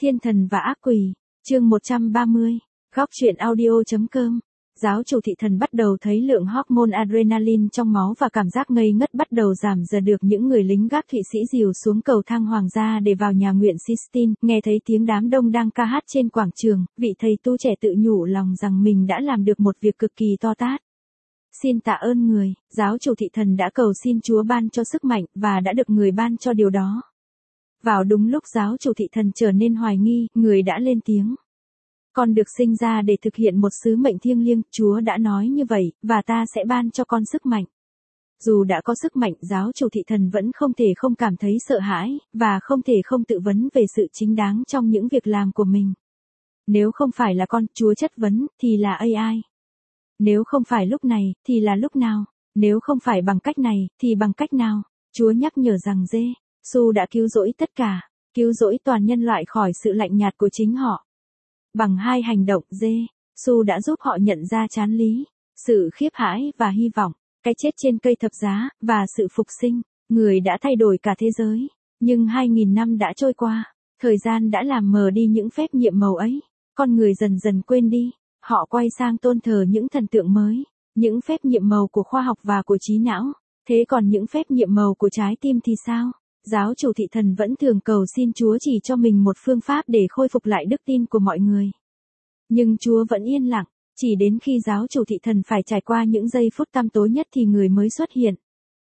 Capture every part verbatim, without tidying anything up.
Thiên thần và ác quỷ, chương một trăm ba mươi, góc truyện audio.com. Giáo chủ thị thần bắt đầu thấy lượng hormone adrenaline trong máu và cảm giác ngây ngất bắt đầu giảm dần được những người lính gác Thụy Sĩ dìu xuống cầu thang hoàng gia để vào nhà nguyện Sistine, nghe thấy tiếng đám đông đang ca hát trên quảng trường, vị thầy tu trẻ tự nhủ lòng rằng mình đã làm được một việc cực kỳ to tát. Xin tạ ơn người, giáo chủ thị thần đã cầu xin Chúa ban cho sức mạnh và đã được người ban cho điều đó. Vào đúng lúc giáo chủ thị thần trở nên hoài nghi, người đã lên tiếng. Con được sinh ra để thực hiện một sứ mệnh thiêng liêng, Chúa đã nói như vậy, và ta sẽ ban cho con sức mạnh. Dù đã có sức mạnh, giáo chủ thị thần vẫn không thể không cảm thấy sợ hãi, và không thể không tự vấn về sự chính đáng trong những việc làm của mình. Nếu không phải là con, Chúa chất vấn, thì là a i. Nếu không phải lúc này, thì là lúc nào? Nếu không phải bằng cách này, thì bằng cách nào? Chúa nhắc nhở rằng Giê Xu đã cứu rỗi tất cả, cứu rỗi toàn nhân loại khỏi sự lạnh nhạt của chính họ. Bằng hai hành động, Giê Xu đã giúp họ nhận ra chán lý, sự khiếp hãi và hy vọng, cái chết trên cây thập giá, và sự phục sinh. Người đã thay đổi cả thế giới, nhưng hai nghìn năm đã trôi qua, thời gian đã làm mờ đi những phép nhiệm màu ấy, con người dần dần quên đi, họ quay sang tôn thờ những thần tượng mới, những phép nhiệm màu của khoa học và của trí não, thế còn những phép nhiệm màu của trái tim thì sao? Giáo chủ thị thần vẫn thường cầu xin Chúa chỉ cho mình một phương pháp để khôi phục lại đức tin của mọi người. Nhưng Chúa vẫn yên lặng, chỉ đến khi giáo chủ thị thần phải trải qua những giây phút tăm tối nhất thì người mới xuất hiện.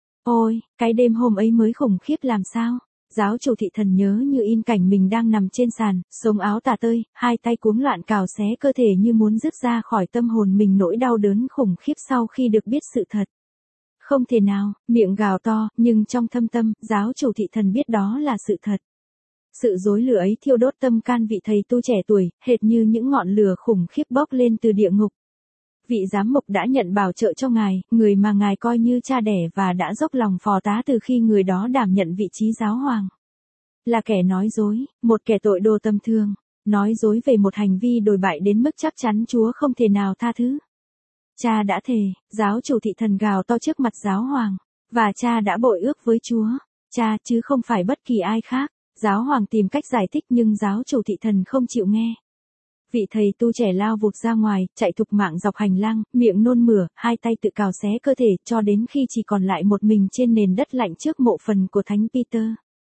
Ôi, cái đêm hôm ấy mới khủng khiếp làm sao? Giáo chủ thị thần nhớ như in cảnh mình đang nằm trên sàn, sống áo tả tơi, hai tay cuống loạn cào xé cơ thể như muốn rứt ra khỏi tâm hồn mình nỗi đau đớn khủng khiếp sau khi được biết sự thật. Không thể nào, miệng gào to, nhưng trong thâm tâm, giáo chủ thị thần biết đó là sự thật. Sự dối lửa ấy thiêu đốt tâm can vị thầy tu trẻ tuổi, hệt như những ngọn lửa khủng khiếp bốc lên từ địa ngục. Vị giám mục đã nhận bảo trợ cho ngài, người mà ngài coi như cha đẻ và đã dốc lòng phò tá từ khi người đó đảm nhận vị trí giáo hoàng. Là kẻ nói dối, một kẻ tội đồ tầm thường, nói dối về một hành vi đồi bại đến mức chắc chắn Chúa không thể nào tha thứ. Cha đã thề, giáo chủ thị thần gào to trước mặt giáo hoàng, và cha đã bội ước với Chúa, cha chứ không phải bất kỳ ai khác. Giáo hoàng tìm cách giải thích nhưng giáo chủ thị thần không chịu nghe. Vị thầy tu trẻ lao vụt ra ngoài, chạy thục mạng dọc hành lang, miệng nôn mửa, hai tay tự cào xé cơ thể, cho đến khi chỉ còn lại một mình trên nền đất lạnh trước mộ phần của Thánh Peter.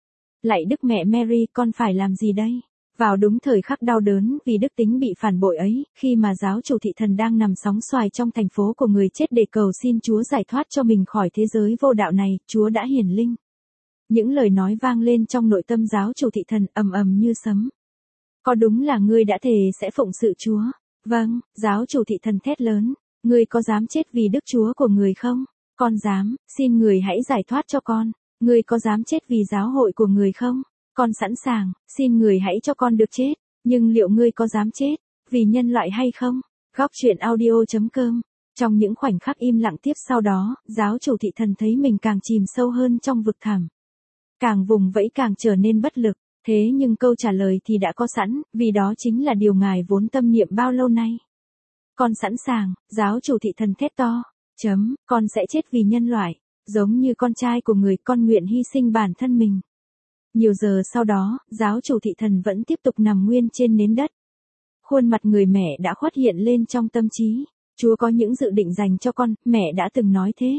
Lạy Đức Mẹ Mary, con phải làm gì đây? Vào đúng thời khắc đau đớn vì đức tính bị phản bội ấy, khi mà giáo chủ thị thần đang nằm sóng xoài trong thành phố của người chết để cầu xin Chúa giải thoát cho mình khỏi thế giới vô đạo này, Chúa đã hiển linh. Những lời nói vang lên trong nội tâm giáo chủ thị thần ầm ầm như sấm. Có đúng là ngươi đã thề sẽ phụng sự Chúa? Vâng, giáo chủ thị thần thét lớn. Ngươi có dám chết vì Đức Chúa của người không? Con dám, xin người hãy giải thoát cho con. Ngươi có dám chết vì giáo hội của người không? Con sẵn sàng, xin người hãy cho con được chết. Nhưng liệu ngươi có dám chết vì nhân loại hay không? Góc truyện audio.com. Trong những khoảnh khắc im lặng tiếp sau đó, giáo chủ thị thần thấy mình càng chìm sâu hơn trong vực thẳm. Càng vùng vẫy càng trở nên bất lực, thế nhưng câu trả lời thì đã có sẵn, vì đó chính là điều ngài vốn tâm niệm bao lâu nay. Con sẵn sàng, giáo chủ thị thần thét to, chấm, con sẽ chết vì nhân loại, giống như con trai của người, con nguyện hy sinh bản thân mình. Nhiều giờ sau đó, giáo chủ thị thần vẫn tiếp tục nằm nguyên trên nền đất. Khuôn mặt người mẹ đã khuất hiện lên trong tâm trí, Chúa có những dự định dành cho con, mẹ đã từng nói thế.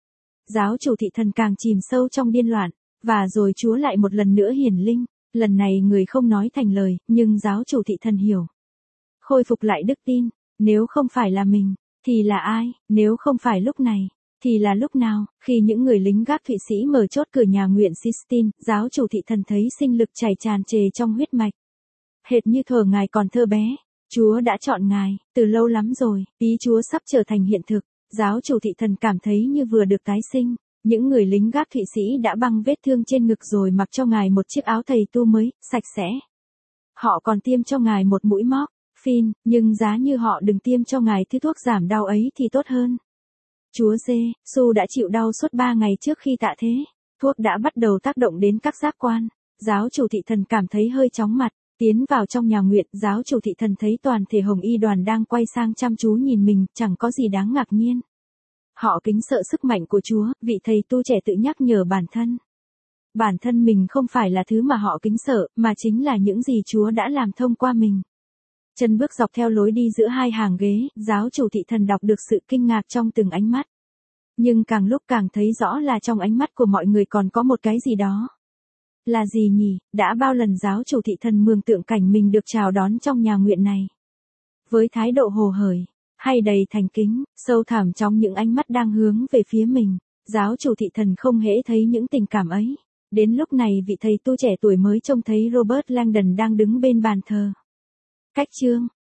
Giáo chủ thị thần càng chìm sâu trong điên loạn. Và rồi Chúa lại một lần nữa hiển linh, lần này người không nói thành lời, nhưng giáo chủ thị thần hiểu. Khôi phục lại đức tin, nếu không phải là mình, thì là ai, nếu không phải lúc này, thì là lúc nào? Khi những người lính gác Thụy Sĩ mở chốt cửa nhà nguyện Sistine, giáo chủ thị thần thấy sinh lực chảy tràn trề trong huyết mạch. Hệt như thuở ngài còn thơ bé, Chúa đã chọn ngài, từ lâu lắm rồi, ý Chúa sắp trở thành hiện thực, giáo chủ thị thần cảm thấy như vừa được tái sinh. Những người lính gác Thụy Sĩ đã băng vết thương trên ngực rồi mặc cho ngài một chiếc áo thầy tu mới, sạch sẽ. Họ còn tiêm cho ngài một mũi móc, phin, nhưng giá như họ đừng tiêm cho ngài thứ thuốc giảm đau ấy thì tốt hơn. Chúa Giê Xu đã chịu đau suốt ba ngày trước khi tạ thế. Thuốc đã bắt đầu tác động đến các giác quan. Giáo chủ thị thần cảm thấy hơi chóng mặt, tiến vào trong nhà nguyện, giáo chủ thị thần thấy toàn thể hồng y đoàn đang quay sang chăm chú nhìn mình, chẳng có gì đáng ngạc nhiên. Họ kính sợ sức mạnh của Chúa, vị thầy tu trẻ tự nhắc nhở bản thân. bản thân mình không phải là thứ mà họ kính sợ, mà chính là những gì Chúa đã làm thông qua mình. Chân bước dọc theo lối đi giữa hai hàng ghế, giáo chủ thị thần đọc được sự kinh ngạc trong từng ánh mắt. Nhưng càng lúc càng thấy rõ là trong ánh mắt của mọi người còn có một cái gì đó. Là gì nhỉ? Đã bao lần giáo chủ thị thần mường tượng cảnh mình được chào đón trong nhà nguyện này. Với thái độ hồ hởi, hay đầy thành kính, sâu thẳm trong những ánh mắt đang hướng về phía mình, giáo chủ thị thần không hễ thấy những tình cảm ấy. Đến lúc này vị thầy tu trẻ tuổi mới trông thấy Robert Langdon đang đứng bên bàn thờ. Cách chương